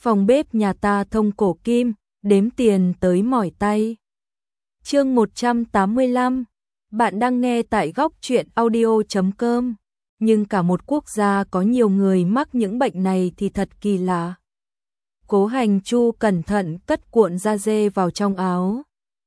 Phòng bếp nhà ta thông cổ kim, đếm tiền tới mỏi tay. Chương 185. Bạn đang nghe tại góc truyện audio.com. Nhưng cả một quốc gia có nhiều người mắc những bệnh này thì thật kỳ lạ. Cố Hành Chu cẩn thận cất cuộn da dê vào trong áo.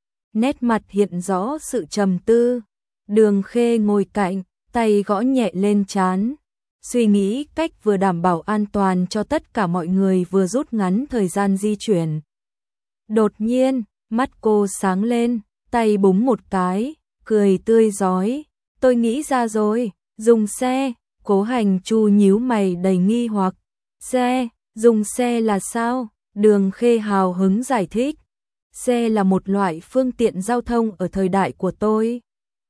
Nét mặt hiện rõ sự trầm tư. Đường Khê ngồi cạnh, tay gõ nhẹ lên trán. Suy nghĩ cách vừa đảm bảo an toàn cho tất cả mọi người vừa rút ngắn thời gian di chuyển. Đột nhiên, mắt cô sáng lên, tay búng một cái, cười tươi rói. Tôi nghĩ ra rồi, dùng xe. Cố Hành Chu nhíu mày đầy nghi hoặc. Xe, dùng xe là sao? Đường Khê hào hứng giải thích. Xe là một loại phương tiện giao thông ở thời đại của tôi.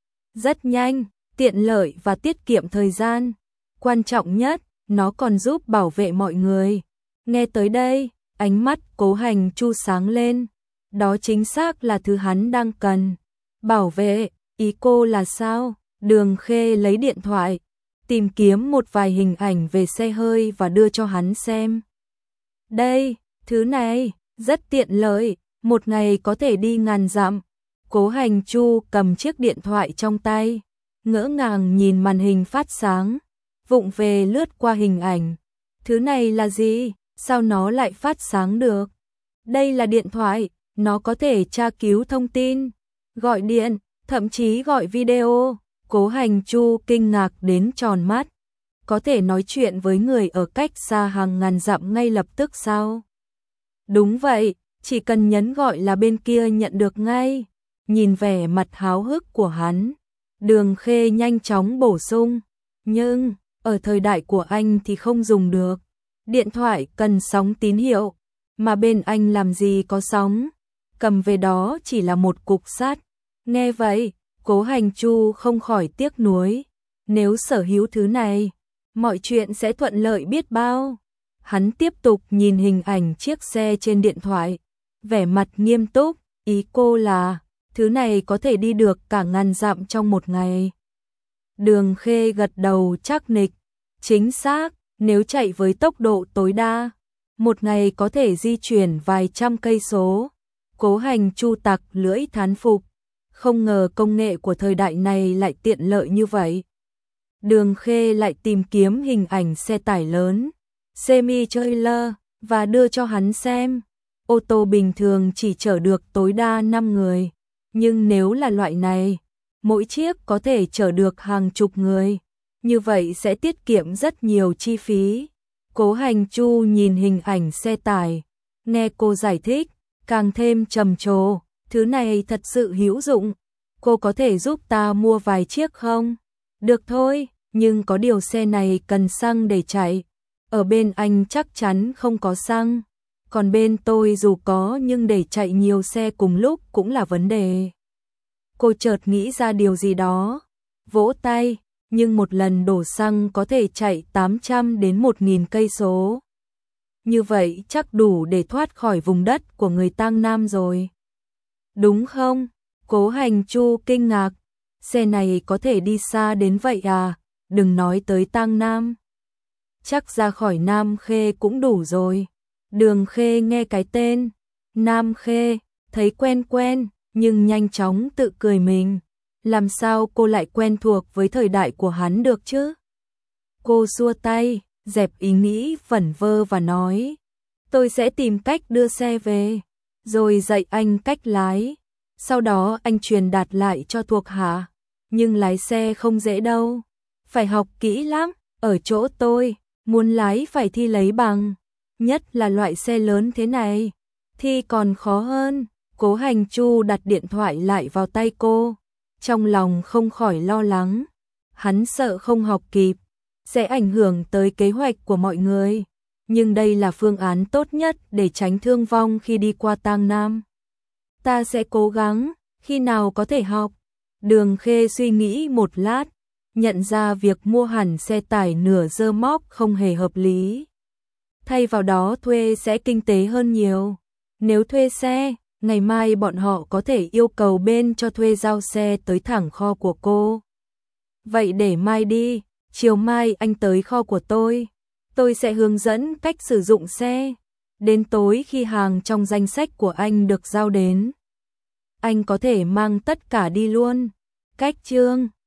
Rất nhanh, tiện lợi và tiết kiệm thời gian. Quan trọng nhất, nó còn giúp bảo vệ mọi người. Nghe tới đây, ánh mắt Cố Hành Chu sáng lên. Đó chính xác là thứ hắn đang cần. Bảo vệ, ý cô là sao? Đường Khê lấy điện thoại, tìm kiếm một vài hình ảnh về xe hơi và đưa cho hắn xem. Đây, thứ này, rất tiện lợi, một ngày có thể đi ngàn dặm. Cố Hành Chu cầm chiếc điện thoại trong tay, ngỡ ngàng nhìn màn hình phát sáng, vụng về lướt qua hình ảnh. Thứ này là gì? Sao nó lại phát sáng được? Đây là điện thoại, nó có thể tra cứu thông tin, gọi điện, thậm chí gọi video. Cố Hành Chu kinh ngạc đến tròn mắt. Có thể nói chuyện với người ở cách xa hàng ngàn dặm ngay lập tức sao? Đúng vậy, chỉ cần nhấn gọi là bên kia nhận được ngay. Nhìn vẻ mặt háo hức của hắn, Đường Khê nhanh chóng bổ sung. Nhưng, ở thời đại của anh thì không dùng được. Điện thoại cần sóng tín hiệu, mà bên anh làm gì có sóng. Cầm về đó chỉ là một cục sắt. Nghe vậy, Cố Hành Chu không khỏi tiếc nuối. Nếu sở hữu thứ này, mọi chuyện sẽ thuận lợi biết bao. Hắn tiếp tục nhìn hình ảnh chiếc xe trên điện thoại, vẻ mặt nghiêm túc. Ý cô là, thứ này có thể đi được cả ngàn dặm trong một ngày. Đường Khê gật đầu chắc nịch. Chính xác, nếu chạy với tốc độ tối đa, một ngày có thể di chuyển vài trăm cây số. Cố Hành Chu tặc lưỡi thán phục. Không ngờ công nghệ của thời đại này lại tiện lợi như vậy. Đường Khê lại tìm kiếm hình ảnh xe tải lớn, semi-trailer, và đưa cho hắn xem. Ô tô bình thường chỉ chở được tối đa 5 người. Nhưng nếu là loại này, mỗi chiếc có thể chở được hàng chục người. Như vậy sẽ tiết kiệm rất nhiều chi phí. Cố Hành Chu nhìn hình ảnh xe tải, nghe cô giải thích, càng thêm trầm trồ. Thứ này thật sự hữu dụng. Cô có thể giúp ta mua vài chiếc không? Được thôi, nhưng có điều xe này cần xăng để chạy. Ở bên anh chắc chắn không có xăng. Còn bên tôi dù có nhưng để chạy nhiều xe cùng lúc cũng là vấn đề. Cô chợt nghĩ ra điều gì đó, vỗ tay. Nhưng một lần đổ xăng có thể chạy 800 đến 1.000 cây số. Như vậy chắc đủ để thoát khỏi vùng đất của người Tang Nam rồi. Đúng không? Cố Hành Chu kinh ngạc. Xe này có thể đi xa đến vậy à? Đừng nói tới Tang Nam. Chắc ra khỏi Nam Khê cũng đủ rồi. Đường Khê nghe cái tên Nam Khê, thấy quen quen, nhưng nhanh chóng tự cười mình. Làm sao cô lại quen thuộc với thời đại của hắn được chứ? Cô xua tay, dẹp ý nghĩ vẩn vơ và nói. Tôi sẽ tìm cách đưa xe về, rồi dạy anh cách lái. Sau đó anh truyền đạt lại cho thuộc hạ. Nhưng lái xe không dễ đâu. Phải học kỹ lắm. Ở chỗ tôi, muốn lái phải thi lấy bằng. Nhất là loại xe lớn thế này. Thi còn khó hơn. Cố Hành Chu đặt điện thoại lại vào tay cô. Trong lòng không khỏi lo lắng. Hắn sợ không học kịp sẽ ảnh hưởng tới kế hoạch của mọi người. Nhưng đây là phương án tốt nhất để tránh thương vong khi đi qua Tang Nam. Ta sẽ cố gắng, khi nào có thể học. Đường Khê suy nghĩ một lát, nhận ra việc mua hẳn xe tải nửa rơ móc không hề hợp lý. Thay vào đó thuê sẽ kinh tế hơn nhiều. Nếu thuê xe, ngày mai bọn họ có thể yêu cầu bên cho thuê giao xe tới thẳng kho của cô. Vậy để mai đi, chiều mai anh tới kho của tôi sẽ hướng dẫn cách sử dụng xe. Đến tối khi hàng trong danh sách của anh được giao đến, anh có thể mang tất cả đi luôn. Cách chương